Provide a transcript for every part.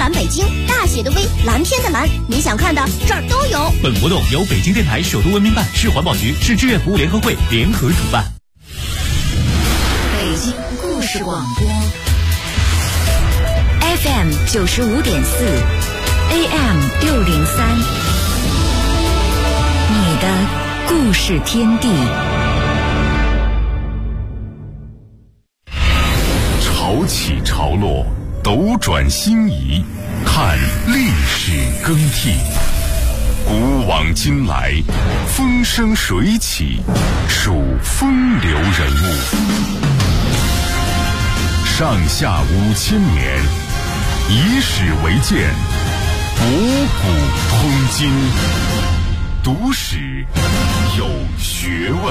蓝北京，大写的 V， 蓝天的蓝，你想看的这儿都有。 本活动由北京电台首都文明办、市环保局、市志愿服务联合会联合主办。 北京故事广播 FM 95.4 AM 603，你的故事天地。 潮起潮落，斗转星移，看历史更替。古往今来，风生水起，数风流人物。上下5000年，以史为鉴，博古通今，读史有学问。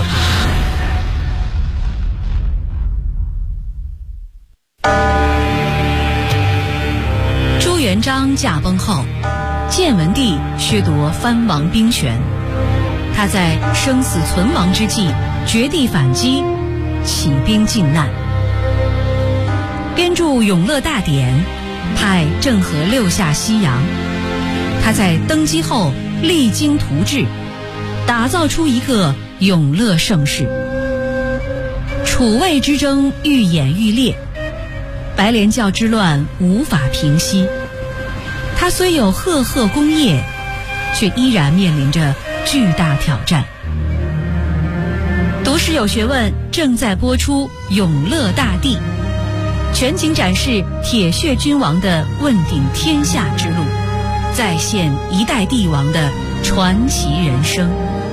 朱元璋驾崩后，建文帝削夺藩王兵权，他在生死存亡之际绝地反击，起兵靖难，编著《永乐大典》，派郑和六下西洋。他在登基后励精图治，打造出一个永乐盛世。楚魏之争愈演愈烈，白莲教之乱无法平息。他虽有赫赫功业，却依然面临着巨大挑战。读史有学问正在播出《永乐大帝》，全景展示铁血君王的问鼎天下之路，再现一代帝王的传奇人生。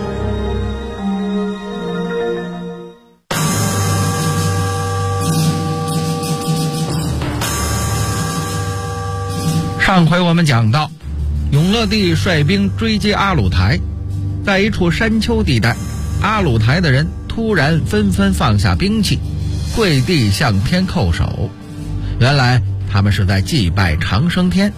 上回我们讲到，永乐帝率兵追击阿鲁台，在一处山丘地带，阿鲁台的人突然纷纷放下兵器，跪地向天叩首。原来他们是在祭拜长生天。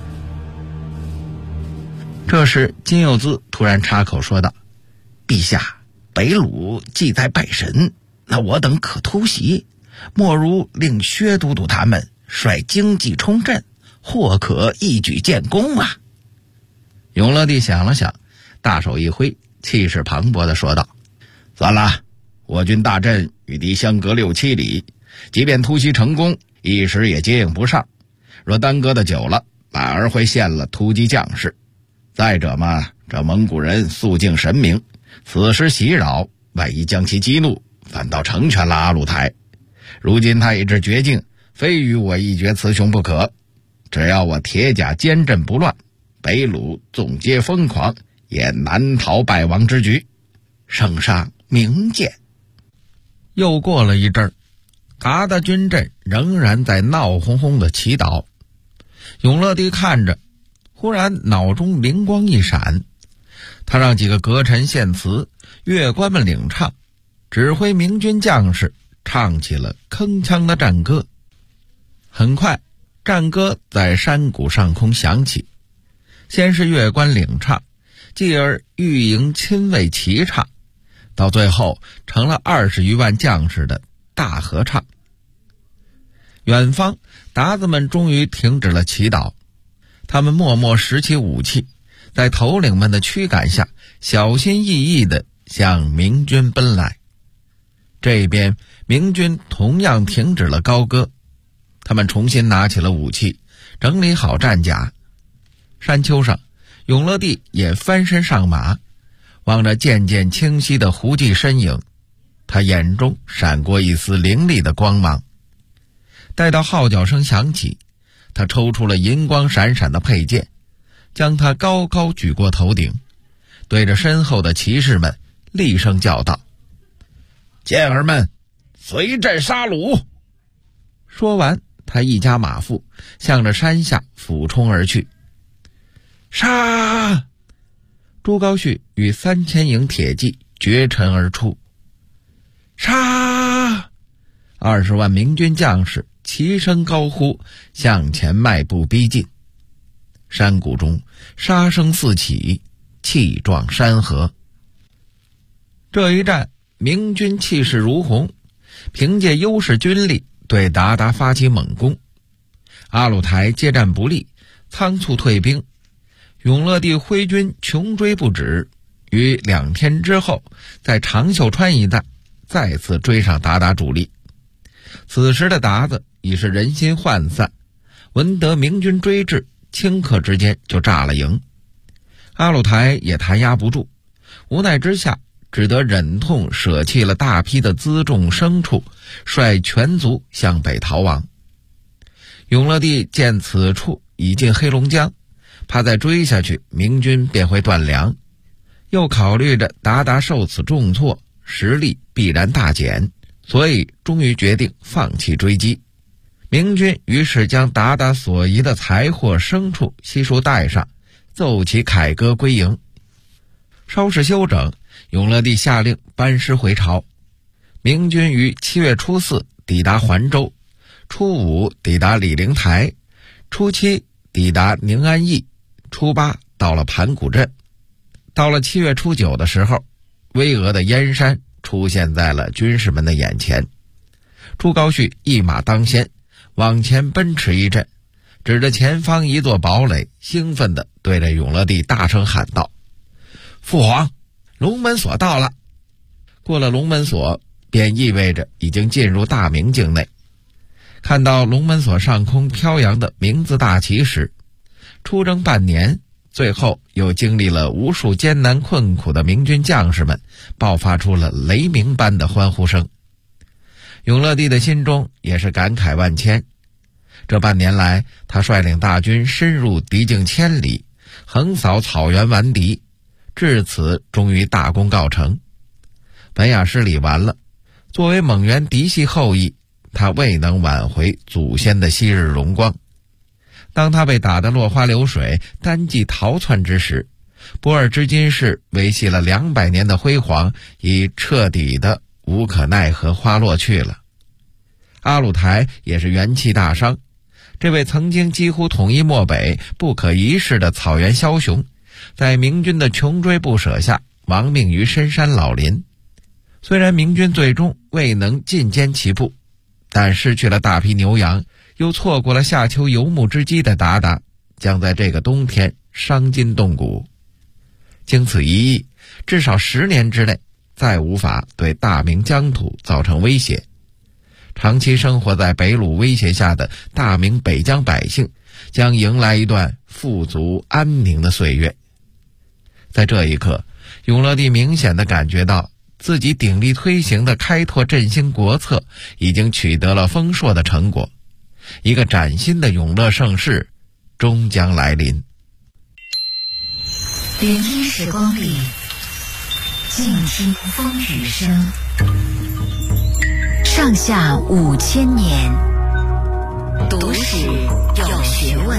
这时金柚子突然插口说道：“陛下，北鲁既在拜神，那我等可突袭，莫如令薛都督他们率精骑冲阵，或可一举建功啊。”永乐帝想了想，大手一挥，气势磅礴地说道：“算了，我军大阵与敌相隔6、7里，即便突袭成功，一时也接应不上。若耽搁的久了，反而会陷了突击将士。再者嘛，这蒙古人肃敬神明，此时袭扰，万一将其激怒，反倒成全了阿鲁台。如今他已至绝境，非与我一决雌雄不可。只要我铁甲坚阵不乱，北鲁纵皆疯狂，也难逃败亡之局。圣上明鉴。”又过了一阵儿，鞑靼军阵仍然在闹哄哄的祈祷。永乐帝看着，忽然脑中灵光一闪，他让几个阁臣献词，乐官们领唱，指挥明军将士唱起了铿锵的战歌。很快，战歌在山谷上空响起，先是乐官领唱，继而御营亲卫齐唱，到最后成了20余万将士的大合唱。远方鞑子们终于停止了祈祷，他们默默拾起武器，在头领们的驱赶下，小心翼翼地向明军奔来。这边明军同样停止了高歌，他们重新拿起了武器，整理好战甲。山丘上，永乐帝也翻身上马，望着渐渐清晰的胡骑身影，他眼中闪过一丝凌厉的光芒。待到号角声响起，他抽出了银光闪闪的佩剑，将它高高举过头顶，对着身后的骑士们厉声叫道：“健儿们，随朕杀虏！”说完，他一加马腹，向着山下俯冲而去。杀！朱高煦与3000营铁骑绝尘而出。杀！20万明军将士齐声高呼，向前迈步逼近。山谷中杀声四起，气壮山河。这一战，明军气势如虹，凭借优势军力对鞑靼发起猛攻。阿鲁台接战不利， 仓促退兵，永乐帝挥军穷追不止，于2天之后在长袖川一带再次追上鞑靼主力。此时的鞑子已是人心涣散，闻得明军追至，顷刻之间就炸了营。阿鲁台也弹压不住，无奈之下只得忍痛舍弃了大批的辎重牲畜，率全族向北逃亡。永乐帝见此处已进黑龙江，怕再追下去明军便会断粮，又考虑着鞑靼受此重挫，实力必然大减，所以终于决定放弃追击。明军于是将鞑靼所遗的财货牲畜悉数带上，奏起凯歌归营。稍事休整，永乐帝下令班师回朝。明军于7月初4抵达环州，初5抵达李陵台，初7抵达宁安驿，初8到了盘古镇。到了7月初9的时候，巍峨的燕山出现在了军士们的眼前。朱高煦一马当先，往前奔驰一阵，指着前方一座堡垒，兴奋地对着永乐帝大声喊道：父皇，龙门锁到了！过了龙门锁，便意味着已经进入大明境内。看到龙门锁上空飘扬的明字大旗时，出征半年，最后又经历了无数艰难困苦的明军将士们爆发出了雷鸣般的欢呼声。永乐帝的心中也是感慨万千。这半年来，他率领大军深入敌境千里，横扫草原顽敌，至此终于大功告成。本雅失礼完了，作为蒙元嫡系后裔，他未能挽回祖先的昔日荣光。当他被打得落花流水，单骑逃窜之时，博尔之金氏维系了200年的辉煌已彻底的无可奈何花落去了。阿鲁台也是元气大伤，这位曾经几乎统一漠北、不可一世的草原枭雄，在明军的穷追不舍下亡命于深山老林。虽然明军最终未能进歼其部，但失去了大批牛羊，又错过了夏秋游牧之机的鞑靼，将在这个冬天伤筋动骨。经此一役，至少10年之内再无法对大明疆土造成威胁。长期生活在北虏威胁下的大明北疆百姓将迎来一段富足安宁的岁月。在这一刻，永乐帝明显地感觉到自己鼎力推行的开拓振兴国策已经取得了丰硕的成果，一个崭新的永乐盛世终将来临。 聆听时光里，静听风雨声。上下5000年，读史有学问。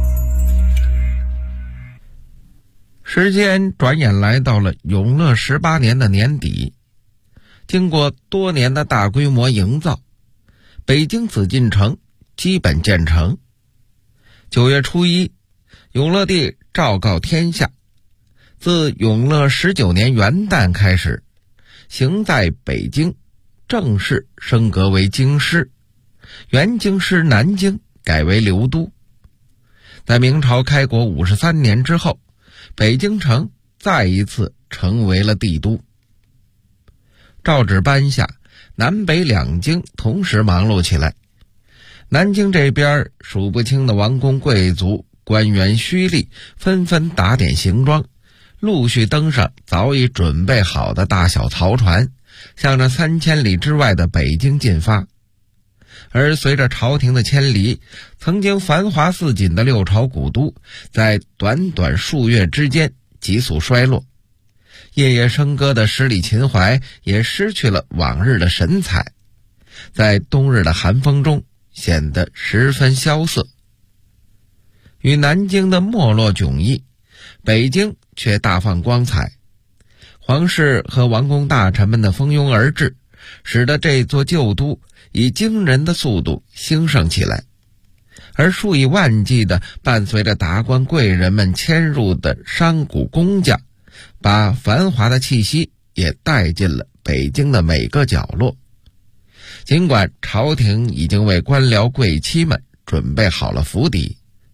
时间转眼来到了永乐18年的年底，经过多年的大规模营造，北京紫禁城基本建成。9月初1，永乐帝昭告天下，自永乐19年元旦开始，行在北京正式升格为京师，原京师南京改为留都。在明朝开国53年之后，北京城再一次成为了帝都。诏旨颁下，南北两京同时忙碌起来。南京这边数不清的王公贵族、官员胥吏纷纷打点行装，陆续登上早已准备好的大小漕船，向着3000里之外的北京进发。而随着朝廷的迁离，曾经繁华似锦的六朝古都在短短数月之间急速衰落，夜夜笙歌的十里秦淮也失去了往日的神采，在冬日的寒风中显得十分萧瑟。与南京的没落迥异，北京却大放光彩。皇室和王公大臣们的蜂拥而至，使得这座旧都以惊人的速度兴盛起来。而数以万计的伴随着达官贵人们迁入的商贾工匠，把繁华的气息也带进了北京的每个角落。尽管朝廷已经为官僚贵戚们准备好了府邸，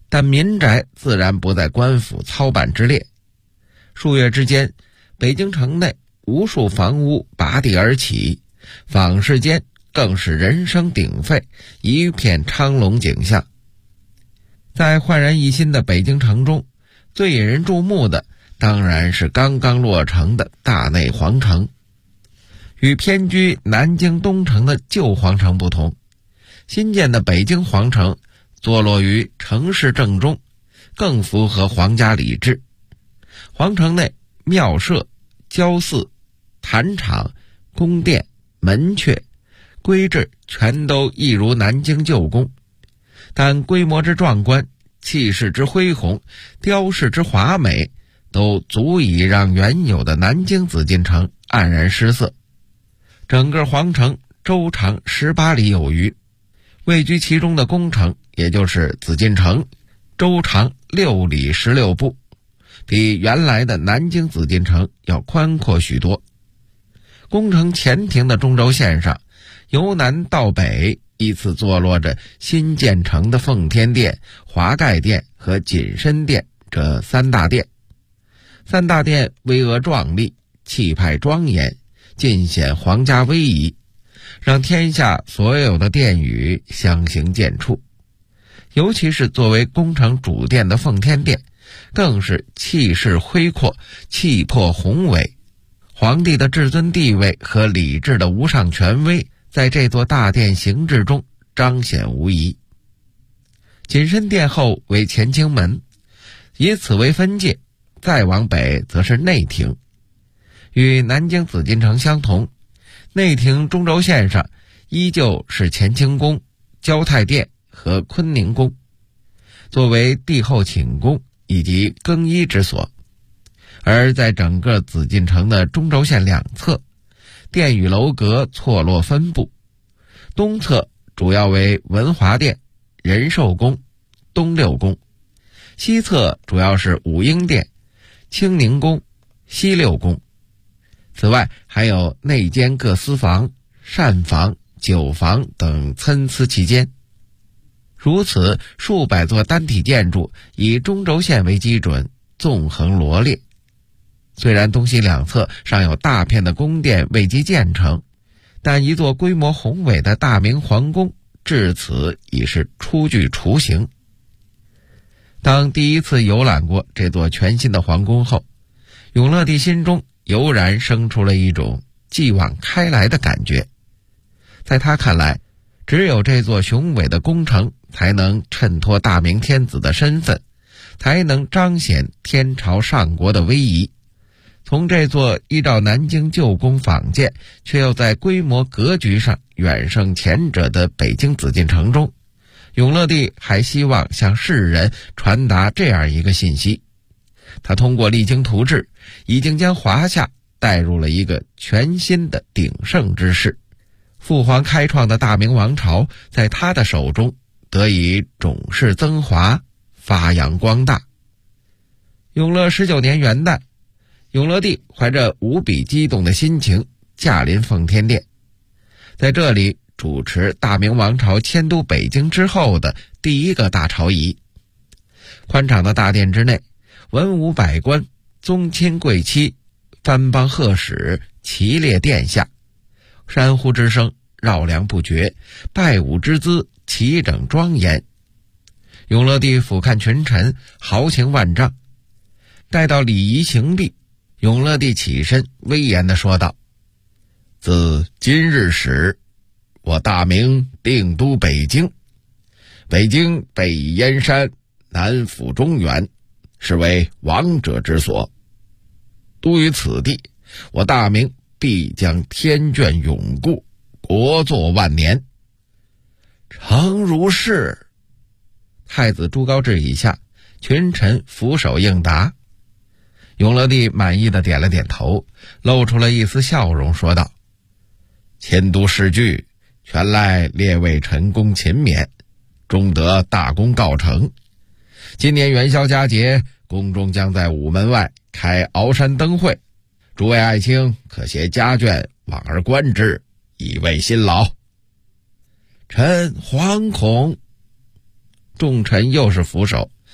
但民宅自然不在官府操办之列。数月之间，北京城内无数房屋拔地而起，坊市间更是人声鼎沸，一片昌隆景象。在焕然一新的北京城中，最引人注目的当然是刚刚落成的大内皇城。与偏居南京东城的旧皇城不同，新建的北京皇城坐落于城市正中，更符合皇家礼制。皇城内庙舍、郊祀、坛场、宫殿、门阙、规制全都一如南京旧宫，但规模之壮观、气势之恢宏、雕饰之华美，都足以让原有的南京紫禁城黯然失色。整个皇城周长18里有余，位居其中的宫城，也就是紫禁城，周长6里16步，比原来的南京紫禁城要宽阔许多。宫城前庭的中轴线上，由南到北依次坐落着新建成的奉天殿、华盖殿和锦深殿这三大殿。三大殿巍峨壮丽，气派庄严，尽显皇家威仪，让天下所有的殿宇相形见绌。尤其是作为宫城主殿的奉天殿，更是气势恢阔，气魄宏伟。皇帝的至尊地位和礼制的无上权威，在这座大殿形制中彰显无疑。锦深殿后为乾清门，以此为分界，再往北则是内廷。与南京紫禁城相同，内廷中轴线上依旧是乾清宫、交泰殿和坤宁宫，作为帝后寝宫以及更衣之所。而在整个紫禁城的中轴线两侧，殿宇楼阁错落分布，东侧主要为文华殿、仁寿宫、东六宫，西侧主要是武英殿、清宁宫、西六宫。此外还有内监各司房、膳房、酒房等参差其间。如此数百座单体建筑以中轴线为基准，纵横罗列。虽然东西两侧尚有大片的宫殿未及建成，但一座规模宏伟的大明皇宫至此已是初具雏形。当第一次游览过这座全新的皇宫后，永乐帝心中油然生出了一种继往开来的感觉。在他看来，只有这座雄伟的宫城才能衬托大明天子的身份，才能彰显天朝上国的威仪。从这座依照南京旧宫仿建，却又在规模格局上远胜前者的北京紫禁城中，永乐帝还希望向世人传达这样一个信息：他通过励精图治，已经将华夏带入了一个全新的鼎盛之势。父皇开创的大明王朝，在他的手中得以种氏增华，发扬光大。永乐19年元旦，永乐帝怀着无比激动的心情驾临奉天殿，在这里主持大明王朝迁都北京之后的第一个大朝仪。宽敞的大殿之内，文武百官、宗亲贵戚、藩邦贺使齐列殿下，山呼之声绕梁不绝，拜舞之姿齐整庄严。永乐帝俯瞰群臣，豪情万丈。待到礼仪行毕，永乐帝起身威严地说道：自今日始，我大明定都北京。北京北倚燕山，南抚中原，是为王者之所。都于此地，我大明必将天眷永固，国祚万年。诚如是。太子朱高炽以下，群臣俯首应答。永乐帝满意的点了点头，露出了一丝笑容，说道：迁都事具，全赖列位臣工勤勉，终得大功告成。今年元宵佳节，宫中将在午门外开鳌山灯会，诸位爱卿可携家眷往而观之，以慰辛劳。臣惶恐。众臣又是俯首，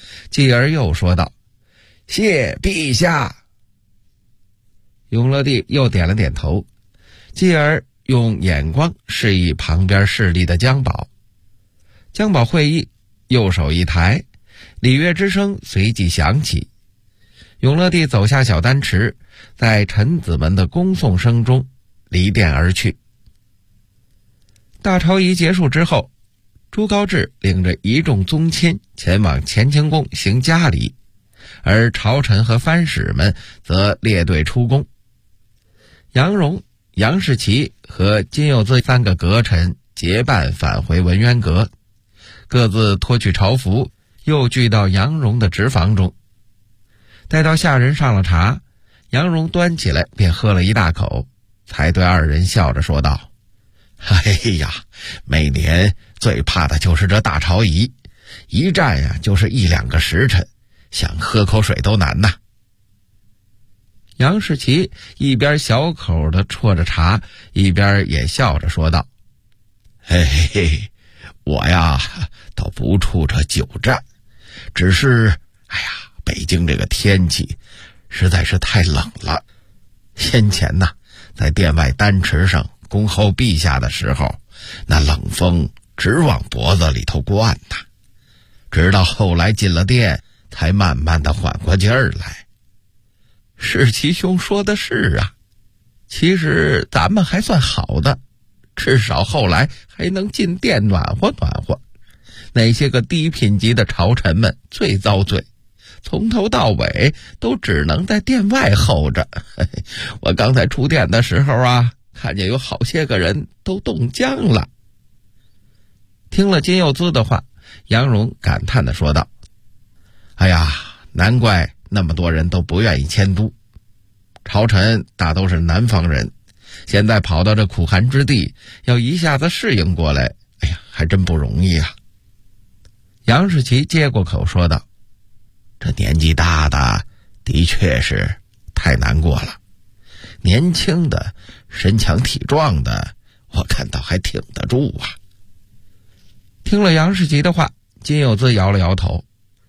继而又说道：“谢陛下。”永乐帝又点了点头，继而用眼光示意旁边侍立的姜宝。姜宝会意，右手一抬，礼乐之声随即响起。永乐帝走下小丹池，在臣子们的恭送声中离殿而去。大朝仪结束之后，朱高炽领着一众宗亲前往乾清宫行嘉礼，而朝臣和藩使们则列队出宫。杨荣、杨士奇和金柚子三个阁臣结伴返回文渊阁，各自脱去朝服，又聚到杨荣的直房中。待到下人上了茶，杨荣端起来便喝了一大口，才对二人笑着说道：“哎呀，每年最怕的就是这大朝仪，一站呀就是1-2个时辰，想喝口水都难呐。”杨士奇一边小口的啜着茶，一边也笑着说道：“嘿嘿，我呀倒不怵这久站，只是北京这个天气实在是太冷了。先前呢，在殿外丹池上恭候陛下的时候，那冷风直往脖子里头灌呐，直到后来进了殿，才慢慢的缓过劲儿来。”士奇兄说的是啊，其实咱们还算好的，至少后来还能进殿暖和暖和。那些个低品级的朝臣们最遭罪，从头到尾都只能在殿外候着。我刚才出殿的时候啊，看见有好些个人都冻僵了。听了金柚子的话，杨荣感叹地说道：“哎呀，难怪那么多人都不愿意迁都。朝臣大都是南方人，现在跑到这苦寒之地，要一下子适应过来，还真不容易啊。”杨士奇接过口说道：“这年纪大的的确是太难过了，年轻的身强体壮的，我看倒还挺得住啊。”听了杨士奇的话，金柚子摇了摇头：“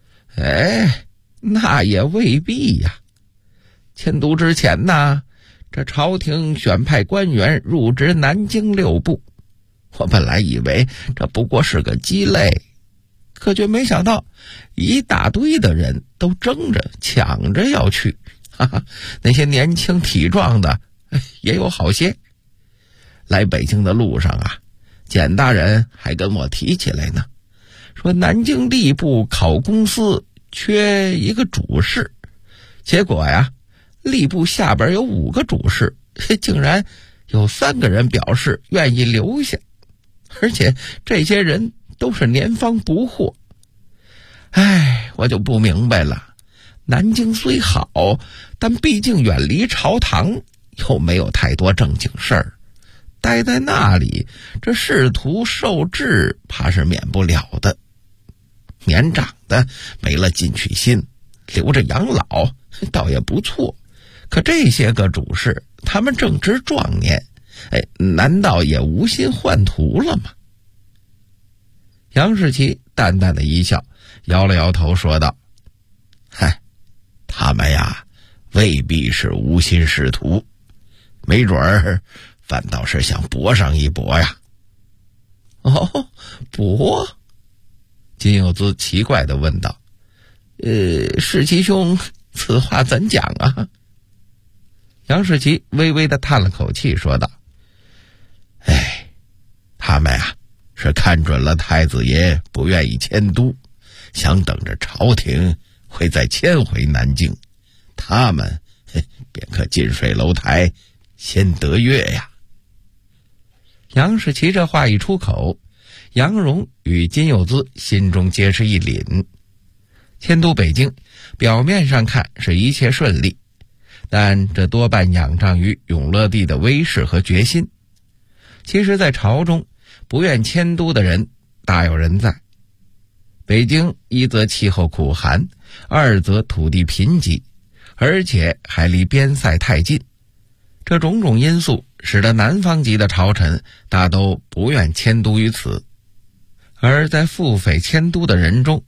那也未必呀。迁都之前呢，这朝廷选派官员入职南京6部，我本来以为这不过是个鸡肋，可却没想到一大堆的人都争着抢着要去，那些年轻体壮的也有好些。来北京的路上啊，简大人还跟我提起来呢，说南京吏部考公司缺一个主事，结果呀，吏部下边有5个主事，竟然有3个人表示愿意留下，而且这些人都是年方不惑。我就不明白了，南京虽好，但毕竟远离朝堂，又没有太多正经事儿，待在那里，这仕途受制怕是免不了的。年长的没了进取心，留着养老倒也不错，可这些个主事，他们正值壮年，难道也无心换图了吗？杨士奇淡淡的一笑，摇了摇头说道：“他们呀，未必是无心仕途，没准儿反倒是想搏上一搏呀。”搏？金柚子奇怪地问道：“士奇兄，此话怎讲啊？”杨士奇微微地叹了口气说道：“他们呀，是看准了太子爷不愿意迁都，想等着朝廷会再迁回南京，他们便可近水楼台先得月呀。”杨士奇这话一出口，杨荣与金柚子心中皆是一凛。迁都北京，表面上看是一切顺利，但这多半仰仗于永乐帝的威势和决心。其实在朝中，不愿迁都的人大有人在。北京一则气候苦寒，二则土地贫瘠，而且还离边塞太近，这种种因素使得南方籍的朝臣大都不愿迁都于此。而在腹诽迁都的人中，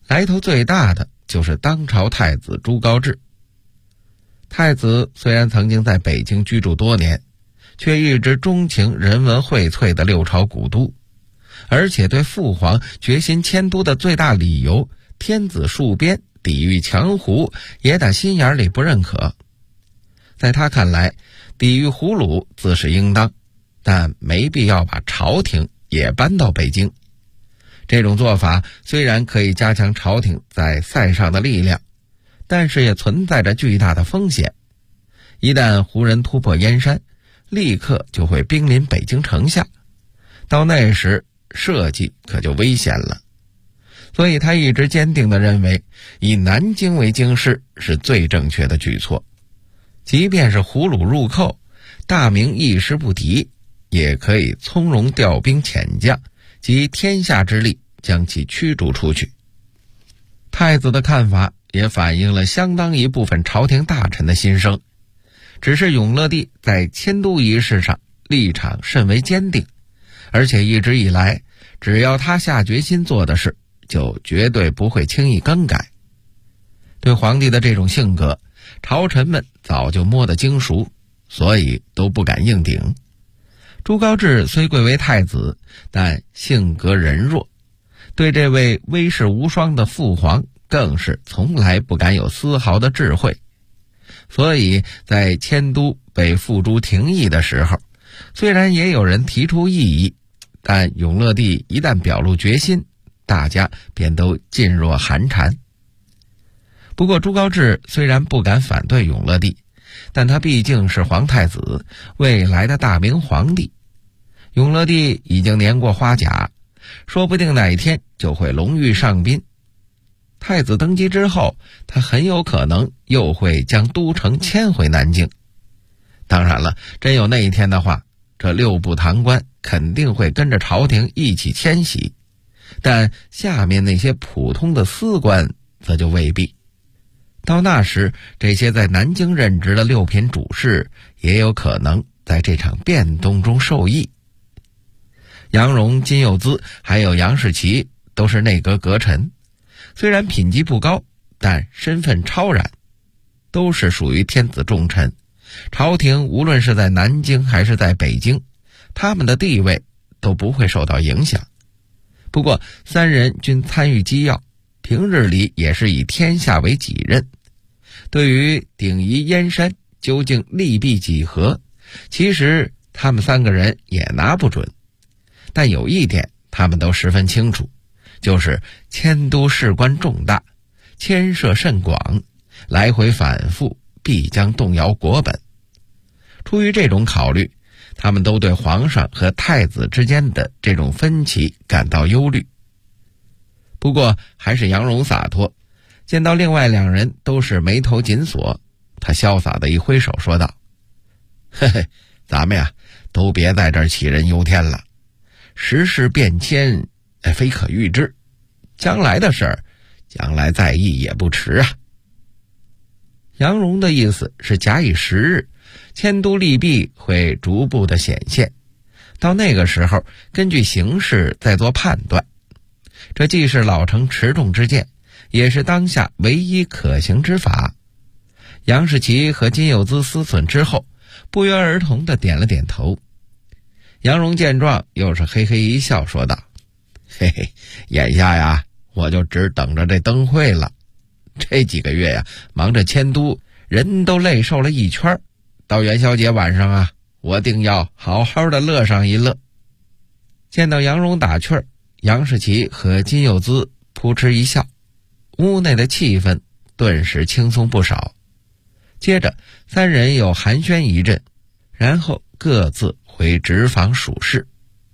来头最大的就是当朝太子朱高炽。太子虽然曾经在北京居住多年，却一直钟情人文荟萃的六朝古都，而且对父皇决心迁都的最大理由天子戍边抵御强胡也打心眼里不认可。在他看来，抵御胡虏自是应当，但没必要把朝廷也搬到北京。这种做法虽然可以加强朝廷在塞上的力量，但是也存在着巨大的风险。一旦胡人突破燕山，立刻就会兵临北京城下，到那时社稷可就危险了。所以他一直坚定地认为，以南京为京师是最正确的举措。即便是胡虏入寇，大明一时不敌，也可以从容调兵遣将，集天下之力将其驱逐出去。太子的看法也反映了相当一部分朝廷大臣的心声，只是永乐帝在迁都一事上立场甚为坚定，而且一直以来，只要他下决心做的事，就绝对不会轻易更改。对皇帝的这种性格，朝臣们早就摸得精熟，所以都不敢硬顶。朱高炽虽贵为太子，但性格仁弱，对这位威势无双的父皇更是从来不敢有丝毫的智慧。所以在迁都被付诸廷议的时候，虽然也有人提出异议，但永乐帝一旦表露决心，大家便都噤若寒蝉。不过朱高炽虽然不敢反对永乐帝，但他毕竟是皇太子，未来的大明皇帝。永乐帝已经年过花甲，说不定哪一天就会龙驭上宾。太子登基之后，他很有可能又会将都城迁回南京。当然了，真有那一天的话，这六部堂官肯定会跟着朝廷一起迁徙，但下面那些普通的司官则就未必。到那时，这些在南京任职的六品主事也有可能在这场变动中受益。杨荣、金幼滋还有杨士奇都是内阁阁臣，虽然品级不高，但身份超然，都是属于天子重臣。朝廷无论是在南京还是在北京，他们的地位都不会受到影响。不过三人均参与机要，平日里也是以天下为己任。对于鼎夷燕山究竟利弊几何，其实他们三个人也拿不准。但有一点他们都十分清楚，就是迁都事关重大，牵涉甚广，来回反复必将动摇国本。出于这种考虑，他们都对皇上和太子之间的这种分歧感到忧虑。不过还是杨荣洒脱，见到另外两人都是眉头紧锁，他潇洒的一挥手说道：嘿嘿，咱们呀都别在这儿杞人忧天了，时事变迁非可预知，将来的事儿将来再议也不迟啊。杨荣的意思是假以时日，迁都利弊会逐步的显现，到那个时候根据形势再做判断。这既是老成持重之见，也是当下唯一可行之法。杨士奇和金幼滋思忖之后，不约而同地点了点头。杨荣见状又是嘿嘿一笑说道：嘿嘿，眼下呀我就只等着这灯会了。这几个月呀忙着迁都，人都累瘦了一圈，到元宵节晚上啊，我定要好好的乐上一乐。见到杨荣打趣儿，杨士奇和金幼滋扑哧一笑，屋内的气氛顿时轻松不少。接着三人又寒暄一阵，然后各自回直房属事。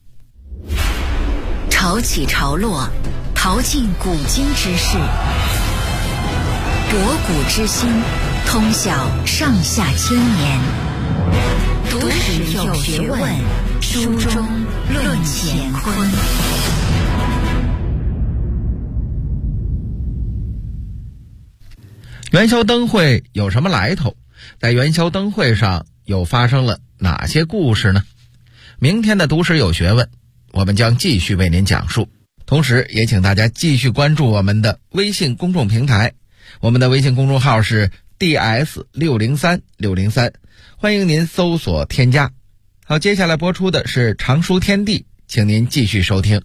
潮起潮落，淘尽古今之事，博古之今，通晓上下千年。读史有学问，书中论乾坤。 元宵灯会有什么来头？在元宵灯会上又发生了哪些故事呢？明天的读史有学问，我们将继续为您讲述。 同时也请大家继续关注我们的微信公众平台，我们的微信公众号是 DS603603，欢迎您搜索添加。好，接下来播出的是常书天地，请您继续收听。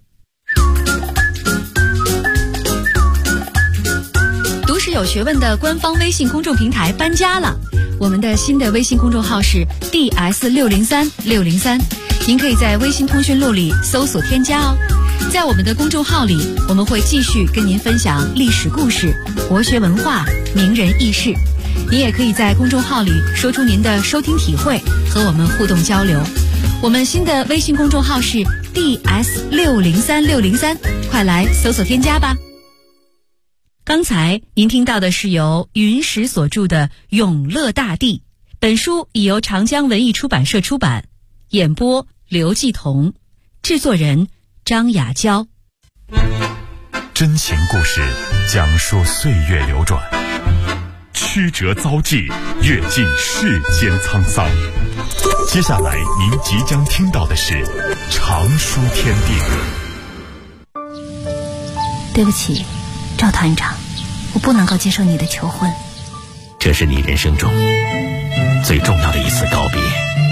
读史有学问的官方微信公众平台搬家了，我们的新的微信公众号是 DS603603，您可以在微信通讯录里搜索添加哦。在我们的公众号里，我们会继续跟您分享历史故事、国学文化、名人轶事。您也可以在公众号里说出您的收听体会，和我们互动交流。我们新的微信公众号是 DS603603，快来搜索添加吧。刚才您听到的是由云石所著的《永乐大帝》，本书已由长江文艺出版社出版，演播刘继彤，制作人张雅娇。 真情故事讲述岁月流转，曲折遭际，阅尽世间沧桑。接下来您即将听到的是常书天地。 对不起，赵团长，我不能够接受你的求婚。 这是你人生中最重要的一次告别，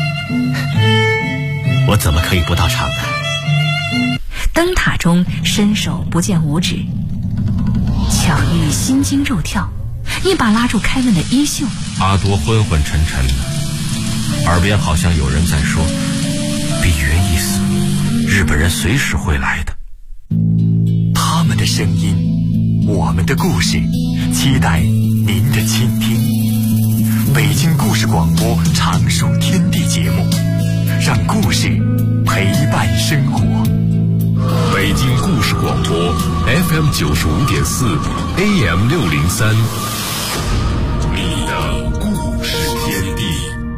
我怎么可以不到场呢？ 灯塔中伸手不见五指，巧遇心惊肉跳，一把拉住凯文的衣袖。 阿多昏昏沉沉的，耳边好像有人在说：“比云一死，日本人随时会来的。” 他们的声音，我们的故事，期待您的倾听。北京故事广播常书天地节目，让故事陪伴生活。 北京故事广播 FM 95.4 AM 603，你的故事天地。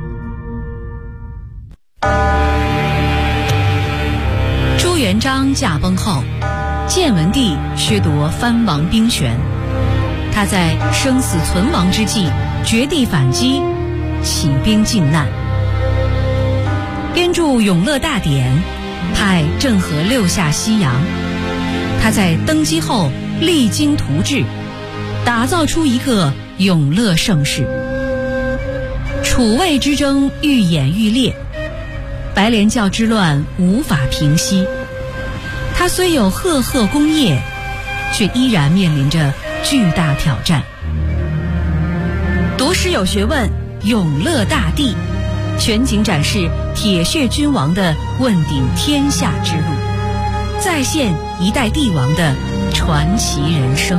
朱元璋驾崩后，建文帝削夺藩王兵权，他在生死存亡之际绝地反击，起兵靖难，编著《永乐大典》，派郑和六下西洋。他在登基后励精图治，打造出一个永乐盛世。楚魏之争愈演愈烈，白莲教之乱无法平息。他虽有赫赫功业，却依然面临着巨大挑战。读史有学问，永乐大帝全景展示铁血君王的问鼎天下之路，再现一代帝王的传奇人生。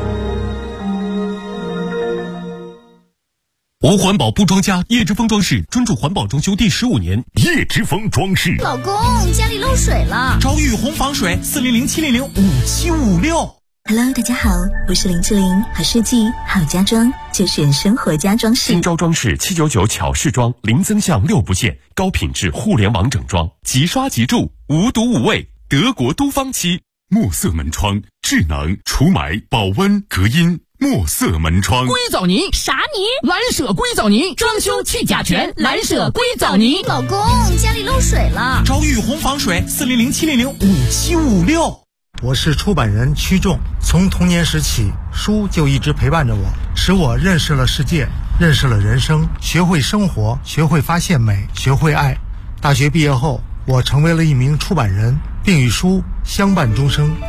无环保不装家，叶之峰装饰专注环保装修第15年。 叶之峰装饰。 老公，家里漏水了， 找雨虹防水，400-700-5756。 Hello， 大家好，我是林志玲，好设计好家装就选生活家装饰。 新招装饰799巧饰装，零增项6不限，高品质互联网整装，即刷即住，无毒无味，德国都方漆。墨色门窗，智能除霾、保温、隔音。墨色门窗， 硅藻泥啥泥？ 蓝舍硅藻泥，装修去甲醛，蓝舍硅藻泥。 老公，家里漏水了， 找雨虹防水，400-700-5756。 我是出版人曲仲，从童年时起，书就一直陪伴着我，使我认识了世界，认识了人生，学会生活，学会发现美，学会爱。大学毕业后，我成为了一名出版人，并与书相伴终生。